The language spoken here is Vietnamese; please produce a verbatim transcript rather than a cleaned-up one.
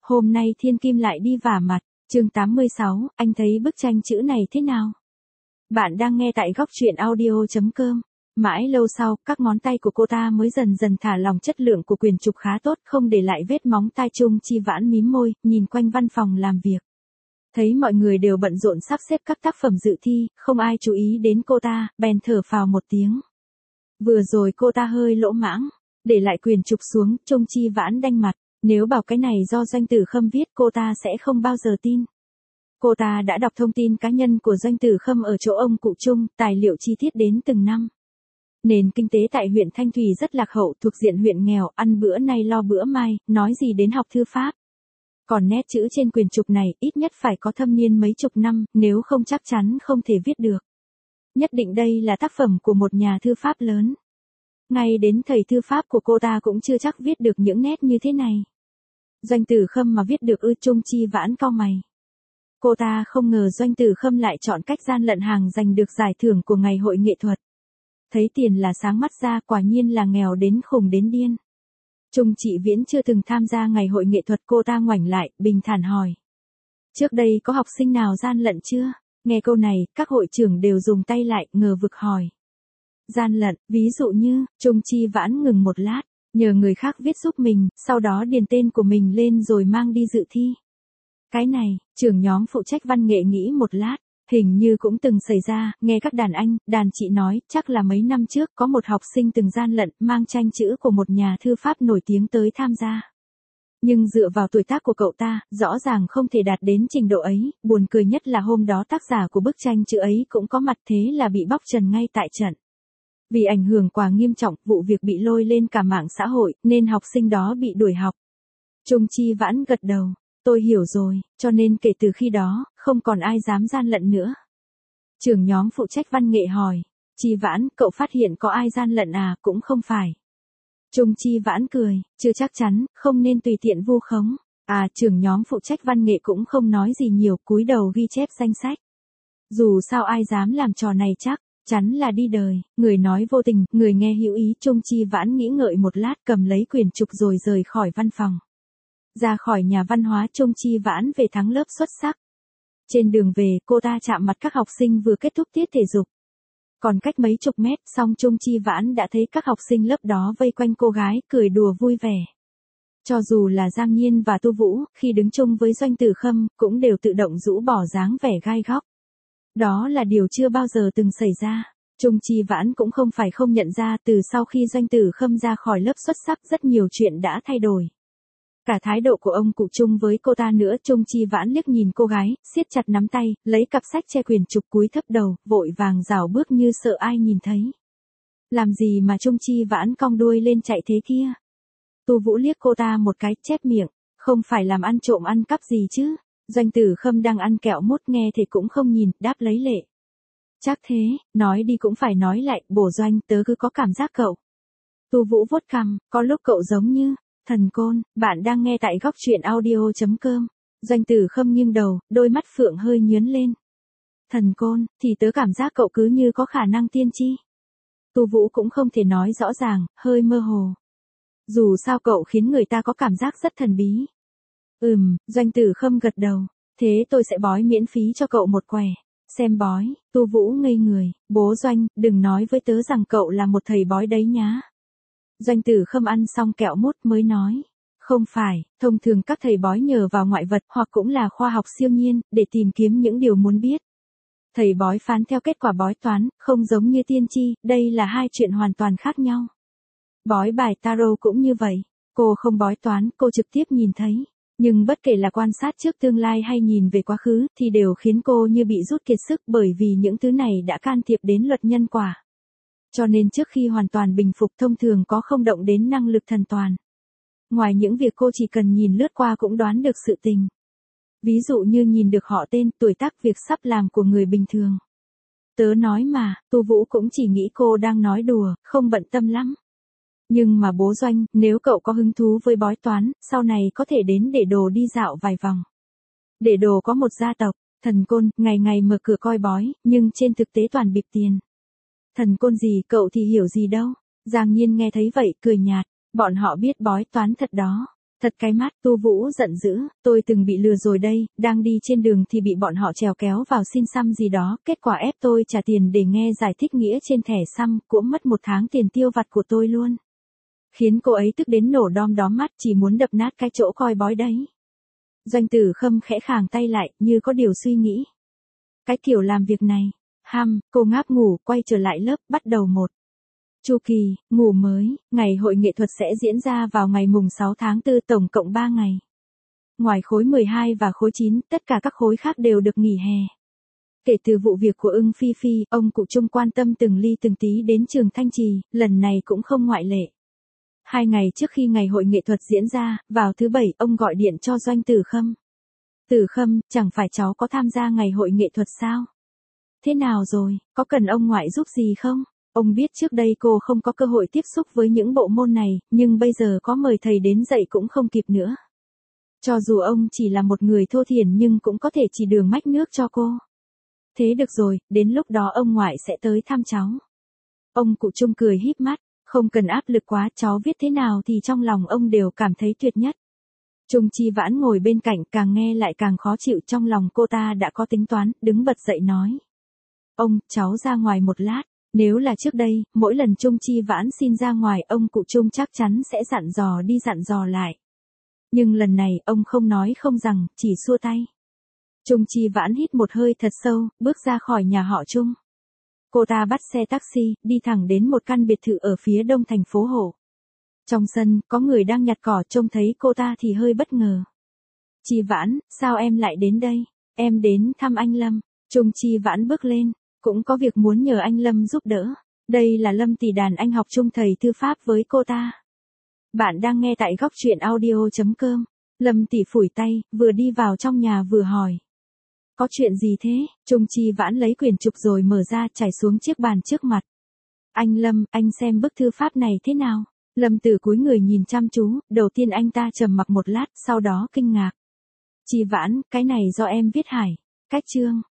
hôm nay thiên kim lại đi vả mặt, chương tám mươi sáu, anh thấy bức tranh chữ này thế nào? Bạn đang nghe tại góc truyện audio chấm com. Mãi lâu sau, các ngón tay của cô ta mới dần dần thả lỏng, chất lượng của quyển trục khá tốt, không để lại vết móng tay. Chung Chi Vãn mím môi, nhìn quanh văn phòng làm việc. Thấy mọi người đều bận rộn sắp xếp các tác phẩm dự thi, không ai chú ý đến cô ta, bèn thở phào một tiếng. Vừa rồi cô ta hơi lỗ mãng, để lại quyển trục xuống. Chung Chi Vãn đanh mặt, nếu bảo cái này do Doanh Tử Khâm viết cô ta sẽ không bao giờ tin. Cô ta đã đọc thông tin cá nhân của Doanh Tử Khâm ở chỗ ông cụ Chung, tài liệu chi tiết đến từng năm. Nền kinh tế tại huyện Thanh Thủy rất lạc hậu, thuộc diện huyện nghèo, ăn bữa nay lo bữa mai, nói gì đến học thư pháp. Còn nét chữ trên quyển trục này ít nhất phải có thâm niên mấy chục năm, nếu không chắc chắn không thể viết được. Nhất định đây là tác phẩm của một nhà thư pháp lớn. Ngay đến thầy thư pháp của cô ta cũng chưa chắc viết được những nét như thế này. Doanh Tử Khâm mà viết được ư? Chung Chi Vãn cau mày. Cô ta không ngờ Doanh Tử Khâm lại chọn cách gian lận hàng giành được giải thưởng của ngày hội nghệ thuật. Thấy tiền là sáng mắt ra, quả nhiên là nghèo đến khùng đến điên. Chung Chị Viễn chưa từng tham gia ngày hội nghệ thuật, cô ta ngoảnh lại, bình thản hỏi. Trước đây có học sinh nào gian lận chưa? Nghe câu này, các hội trưởng đều dùng tay lại, ngờ vực hỏi. Gian lận, ví dụ như, Chung Chi Vãn ngừng một lát, nhờ người khác viết giúp mình, sau đó điền tên của mình lên rồi mang đi dự thi. Cái này, trưởng nhóm phụ trách văn nghệ nghĩ một lát, hình như cũng từng xảy ra. Nghe các đàn anh, đàn chị nói, chắc là mấy năm trước có một học sinh từng gian lận, mang tranh chữ của một nhà thư pháp nổi tiếng tới tham gia. Nhưng dựa vào tuổi tác của cậu ta, rõ ràng không thể đạt đến trình độ ấy. Buồn cười nhất là hôm đó tác giả của bức tranh chữ ấy cũng có mặt, thế là bị bóc trần ngay tại trận. Vì ảnh hưởng quá nghiêm trọng, vụ việc bị lôi lên cả mạng xã hội, nên học sinh đó bị đuổi học. Chung Chi Vãn gật đầu. Tôi hiểu rồi, cho nên kể từ khi đó, không còn ai dám gian lận nữa. Trưởng nhóm phụ trách văn nghệ hỏi. Chi Vãn, cậu phát hiện có ai gian lận à? Cũng không phải. Chung Chi Vãn cười, chưa chắc chắn, không nên tùy tiện vu khống. À, trưởng nhóm phụ trách văn nghệ cũng không nói gì nhiều, cúi đầu ghi chép danh sách. Dù sao ai dám làm trò này chắc chắn là đi đời, người nói vô tình, người nghe hữu ý. Chung Chi Vãn nghĩ ngợi một lát, cầm lấy quyển trục rồi rời khỏi văn phòng. Ra khỏi nhà văn hóa, Chung Chi Vãn về thắng lớp xuất sắc. Trên đường về, cô ta chạm mặt các học sinh vừa kết thúc tiết thể dục. Còn cách mấy chục mét, xong Chung Chi Vãn đã thấy các học sinh lớp đó vây quanh cô gái, cười đùa vui vẻ. Cho dù là Giang Nhiên và Tu Vũ, khi đứng chung với Doanh Tử Khâm, cũng đều tự động rũ bỏ dáng vẻ gai góc. Đó là điều chưa bao giờ từng xảy ra. Chung Chi Vãn cũng không phải không nhận ra, từ sau khi Doanh Tử Khâm ra khỏi lớp xuất sắc, rất nhiều chuyện đã thay đổi. Cả thái độ của ông cụ Chung với cô ta nữa. Chung Chi Vãn liếc nhìn cô gái, siết chặt nắm tay, lấy cặp sách che quyển trục, cúi thấp đầu, vội vàng rảo bước như sợ ai nhìn thấy. Làm gì mà Chung Chi Vãn cong đuôi lên chạy thế kia? Tu Vũ liếc cô ta một cái, chép miệng, không phải làm ăn trộm ăn cắp gì chứ? Doanh Tử Khâm đang ăn kẹo mút nghe thì cũng không nhìn, đáp lấy lệ. Chắc thế, nói đi cũng phải nói lại, bổ Doanh, tớ cứ có cảm giác cậu. Tu Vũ vuốt cằm, có lúc cậu giống như Thần Côn. Bạn đang nghe tại góc truyện audio chấm com. Doanh Tử Khâm nghiêng đầu, đôi mắt phượng hơi nhướng lên. Thần Côn, thì tớ cảm giác cậu cứ như có khả năng tiên tri. Tu Vũ cũng không thể nói rõ ràng, hơi mơ hồ. Dù sao cậu khiến người ta có cảm giác rất thần bí. Ừm, Doanh Tử Khâm gật đầu. Thế tôi sẽ bói miễn phí cho cậu một quẻ. Xem bói. Tu Vũ ngây người. Bố Doanh, đừng nói với tớ rằng cậu là một thầy bói đấy nhá. Doanh Tử Khâm ăn xong kẹo mút mới nói. Không phải, thông thường các thầy bói nhờ vào ngoại vật hoặc cũng là khoa học siêu nhiên, để tìm kiếm những điều muốn biết. Thầy bói phán theo kết quả bói toán, không giống như tiên tri, đây là hai chuyện hoàn toàn khác nhau. Bói bài tarot cũng như vậy. Cô không bói toán, cô trực tiếp nhìn thấy. Nhưng bất kể là quan sát trước tương lai hay nhìn về quá khứ, thì đều khiến cô như bị rút kiệt sức, bởi vì những thứ này đã can thiệp đến luật nhân quả. Cho nên trước khi hoàn toàn bình phục, thông thường có không động đến năng lực thần toàn. Ngoài những việc cô chỉ cần nhìn lướt qua cũng đoán được sự tình. Ví dụ như nhìn được họ tên, tuổi tác, việc sắp làm của người bình thường. Tớ nói mà, Tu Vũ cũng chỉ nghĩ cô đang nói đùa, không bận tâm lắm. Nhưng mà bố Doanh, nếu cậu có hứng thú với bói toán, sau này có thể đến Để Đồ đi dạo vài vòng. Để Đồ có một gia tộc, Thần Côn, ngày ngày mở cửa coi bói, nhưng trên thực tế toàn bịp tiền. Thần Côn gì, cậu thì hiểu gì đâu. Giang Nhiên nghe thấy vậy, cười nhạt. Bọn họ biết bói toán thật đó. Thật cái mắt, Tu Vũ giận dữ, tôi từng bị lừa rồi đây, đang đi trên đường thì bị bọn họ trèo kéo vào xin xăm gì đó, kết quả ép tôi trả tiền để nghe giải thích nghĩa trên thẻ xăm, cũng mất một tháng tiền tiêu vặt của tôi luôn. Khiến cô ấy tức đến nổ đom đóm mắt, chỉ muốn đập nát cái chỗ coi bói đấy. Doanh Tử Khâm khẽ khàng tay lại, như có điều suy nghĩ. Cái kiểu làm việc này, hăm, cô ngáp ngủ, quay trở lại lớp, bắt đầu một chu kỳ, ngủ mới, ngày hội nghệ thuật sẽ diễn ra vào ngày mùng sáu tháng tư, tổng cộng ba ngày. Ngoài khối mười hai và khối chín, tất cả các khối khác đều được nghỉ hè. Kể từ vụ việc của Ưng Phi Phi, ông cụ Trung quan tâm từng ly từng tí đến trường Thanh Trì, lần này cũng không ngoại lệ. Hai ngày trước khi ngày hội nghệ thuật diễn ra, vào thứ bảy, ông gọi điện cho Doanh Tử Khâm. Tử Khâm, chẳng phải cháu có tham gia ngày hội nghệ thuật sao? Thế nào rồi, có cần ông ngoại giúp gì không? Ông biết trước đây cô không có cơ hội tiếp xúc với những bộ môn này, nhưng bây giờ có mời thầy đến dạy cũng không kịp nữa. Cho dù ông chỉ là một người thô thiển nhưng cũng có thể chỉ đường mách nước cho cô. Thế được rồi, đến lúc đó ông ngoại sẽ tới thăm cháu. Ông cụ Trung cười híp mắt, không cần áp lực quá, cháu viết thế nào thì trong lòng ông đều cảm thấy tuyệt nhất. Trung Chi Vãn ngồi bên cạnh càng nghe lại càng khó chịu, trong lòng cô ta đã có tính toán, đứng bật dậy nói. Ông, cháu ra ngoài một lát. Nếu là trước đây, mỗi lần Trung Chi Vãn xin ra ngoài, ông cụ Trung chắc chắn sẽ dặn dò đi dặn dò lại. Nhưng lần này, ông không nói không rằng, chỉ xua tay. Trung Chi Vãn hít một hơi thật sâu, bước ra khỏi nhà họ Trung. Cô ta bắt xe taxi, đi thẳng đến một căn biệt thự ở phía đông thành phố Hồ. Trong sân, có người đang nhặt cỏ, trông thấy cô ta thì hơi bất ngờ. Chi Vãn, sao em lại đến đây? Em đến thăm anh Lâm. Trung Chi Vãn bước lên, cũng có việc muốn nhờ anh Lâm giúp đỡ. Đây là Lâm tỷ đàn anh học chung thầy thư pháp với cô ta. Bạn đang nghe tại góc truyện audio chấm com. Lâm tỷ phủi tay, vừa đi vào trong nhà vừa hỏi. Có chuyện gì thế? Trung Chi Vãn lấy quyển trục rồi mở ra, trải xuống chiếc bàn trước mặt. Anh Lâm, anh xem bức thư pháp này thế nào? Lâm Tử cúi người nhìn chăm chú, đầu tiên anh ta trầm mặc một lát, sau đó kinh ngạc. Chi Vãn, cái này do em viết hài. Cách chương.